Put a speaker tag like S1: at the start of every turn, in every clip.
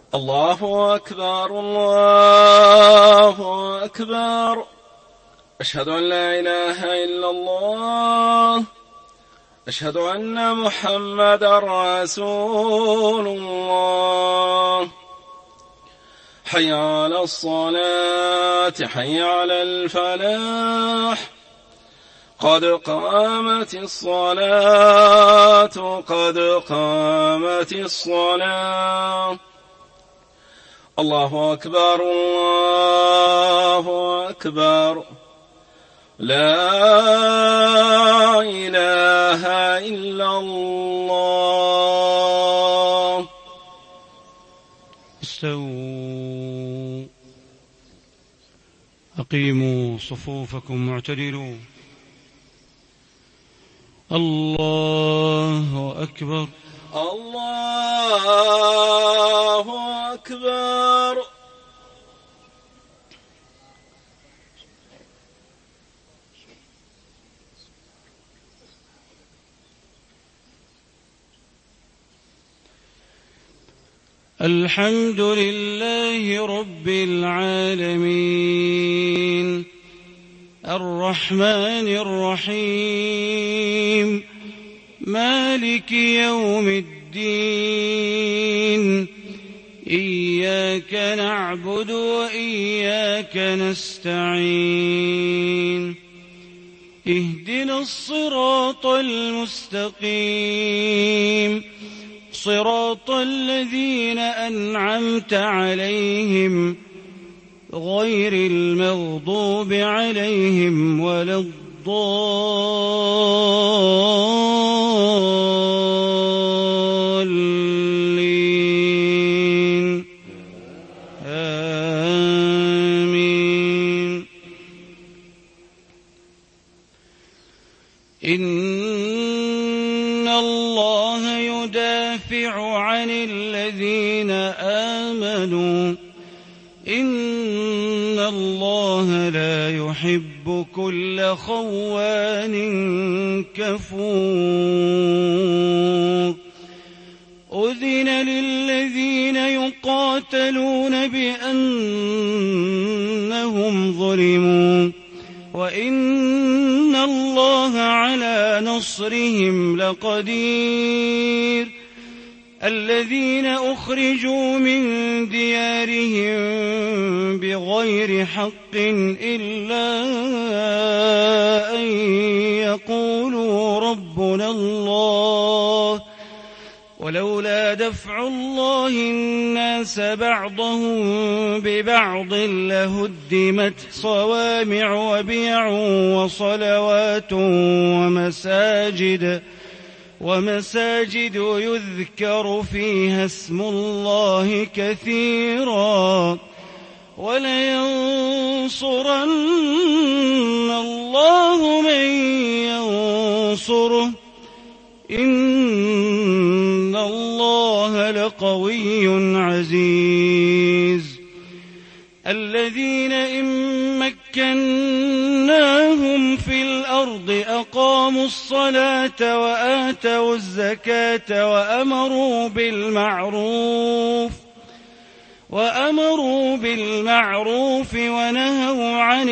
S1: الله أكبر الله أكبر. أشهد أن لا إله إلا الله. أشهد أن محمدا رسول الله. حي على الصلاة حي على الفلاح. قد قامت الصلاة قد قامت الصلاة. الله أكبر الله أكبر. لا إله إلا الله.
S2: استووا، أقيموا صفوفكم واعتدلوا. الله أكبر
S1: الله أكبر.
S2: الحمد لله رب العالمين، الرحمن الرحيم، مالك يوم الدين. إياك نعبد وإياك نستعين. اهدنا الصراط المستقيم، صراط الذين أنعمت عليهم غير المغضوب عليهم ولا الضالين. آمين. إن الله يدافع عن الذين آمنوا، إن الله لا يحب كل خوان كفور. أذن للذين يقاتلون بأنهم ظلموا، وإن الله على نصرهم لقدير. الذين أخرجوا من ديارهم بغير حق إلا أن يقولوا ربنا الله، ولولا دفع الله الناس بعضهم ببعض لهدمت صوامع وبيع وصلوات ومساجد يذكر فيها اسم الله كثيرا، ولينصرن الله من ينصره، إن الله لقوي عزيز. الذين إن مكناهم في الأرض أقاموا الصلاة وآتوا الزكاة وأمروا بالمعروف ونهوا عن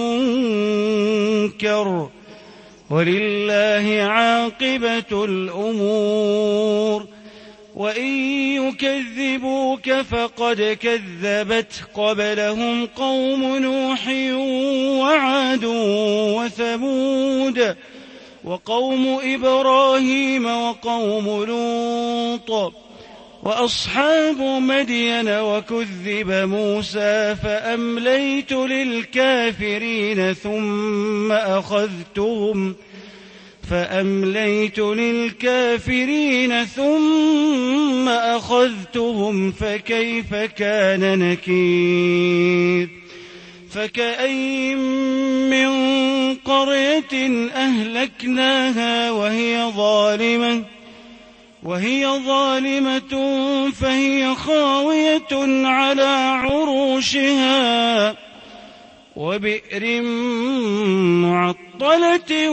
S2: المنكر، ولله عاقبة الأمور. وإن يكذبوك فقد كذبت قبلهم قوم نوح وعاد وثمود وقوم إبراهيم وقوم لوط وأصحاب مدين، وكذب موسى فأمليت للكافرين ثم أخذتهم فكيف كان نكير. فكأين من قرية أهلكناها وهي ظالمة فهي خاوية على عروشها، وبئر معطلة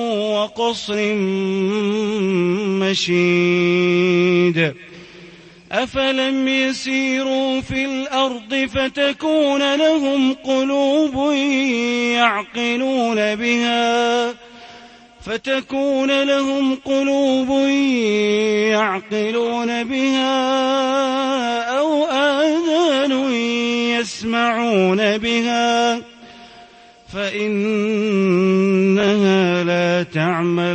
S2: وقصر مشيد. أفلم يسيروا في الأرض فتكون لهم قلوب يعقلون بها أو آذان يسمعون بها فإنها لا تعمى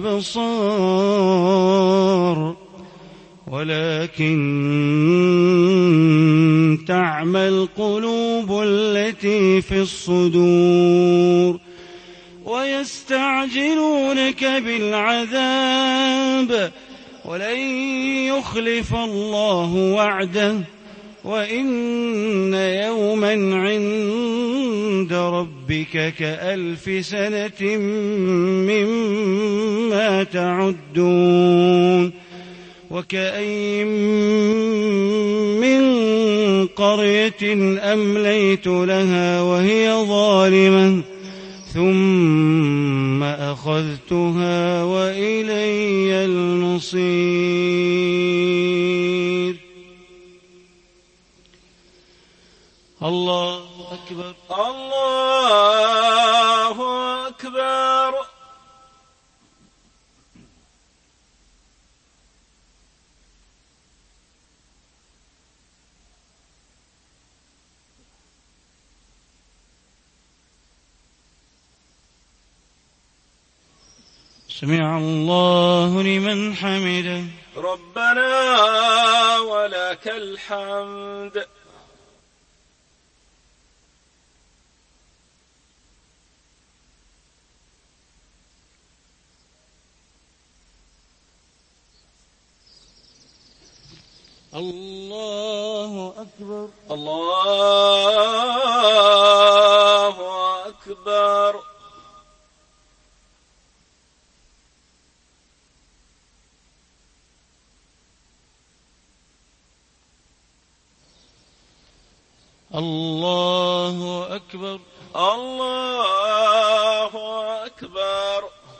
S2: الأبصار ولكن تعمى القلوب التي في الصدور ويستعجلونك بالعذاب ولن يخلف الله وعده وإن يوما عند ربك كألف سنة مما تعدون وكأين من قرية أمليت لها وهي ظالمة ثم أخذتها وإلي المصير. الله أكبر
S1: الله أكبر.
S2: سمع الله لمن حمده.
S1: ربنا ولك الحمد.
S2: الله أكبر
S1: الله أكبر.
S2: الله أكبر
S1: الله أكبر.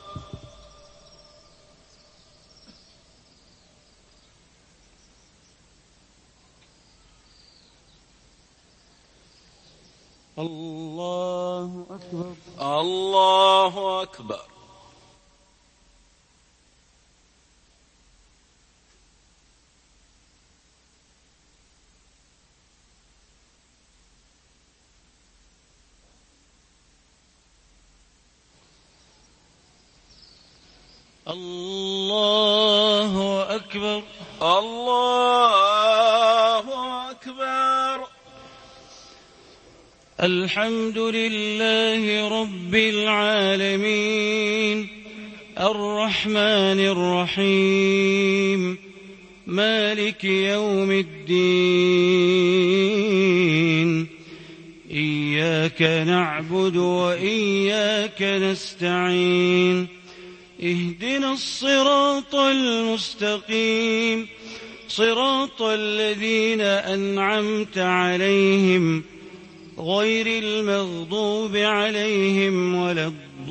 S2: الله أكبر
S1: الله أكبر.
S2: الله أكبر
S1: الله أكبر.
S2: الحمد لله رب العالمين الرحمن الرحيم مالك يوم الدين إياك نعبد وإياك نستعين اهدنا الصراط المستقيم صراط الذين أنعمت عليهم غير المغضوب عليهم ولا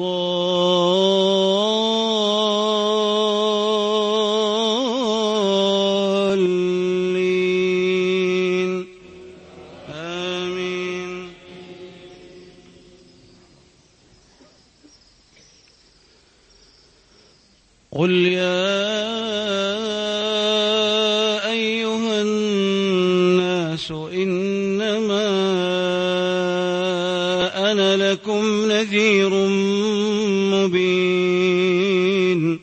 S2: الضالين آمين. قل يا أيها الناس إنما أنا لكم نذير مبين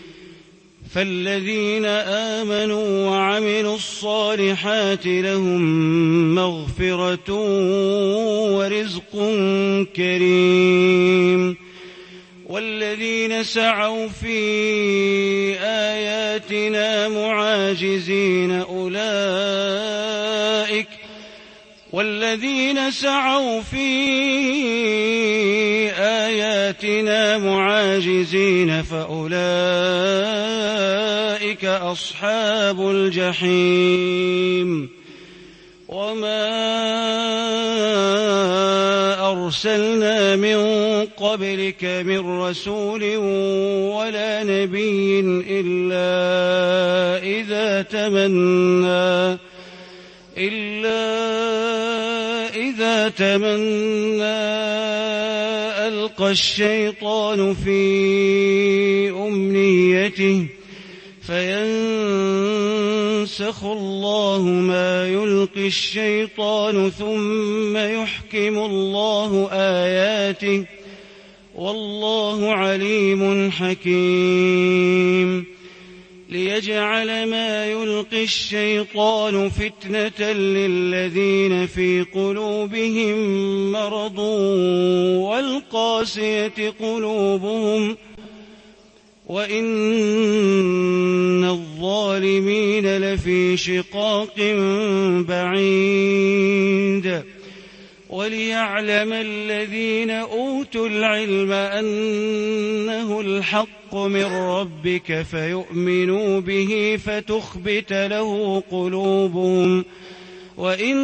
S2: فالذين آمنوا وعملوا الصالحات لهم مغفرة ورزق كريم والذين سعوا في آياتنا معاجزين فأولئك أصحاب الجحيم وما أرسلنا من قبلك من رسول ولا نبي إلا إذا تمنى ألقى الشيطان في أمنيته فينسخ الله ما يلقي الشيطان ثم يحكم الله آياته والله عليم حكيم ليجعل ما يلقي الشيطان فتنة للذين في قلوبهم مرض والقاسية قلوبهم وإن الظالمين لفي شقاق بعيد وليعلم الذين أوتوا العلم أنه الحق من ربك فيؤمنوا به فتخبت له قلوبهم وإن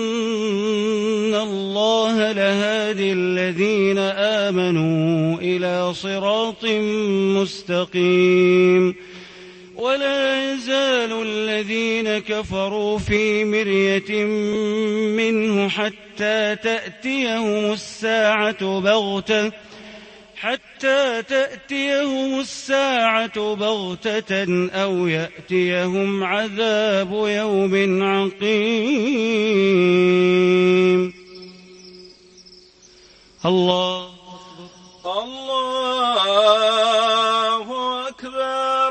S2: الله لهادي الذين آمنوا إلى صراط مستقيم ولا يزال الذين كفروا في مرية منه حتى تأتيهم الساعة بغتة أو يأتيهم عذاب يوم عقيم. الله
S1: أكبر.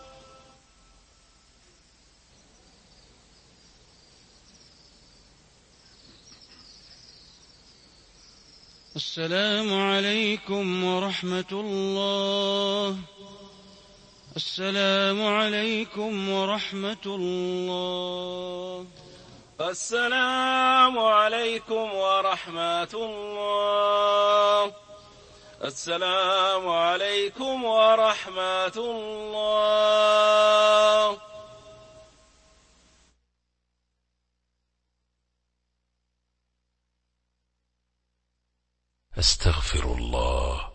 S2: السلام عليكم ورحمة الله. السلام عليكم ورحمة الله.
S1: السلام عليكم ورحمة الله. السلام عليكم ورحمة الله.
S3: أستغفر الله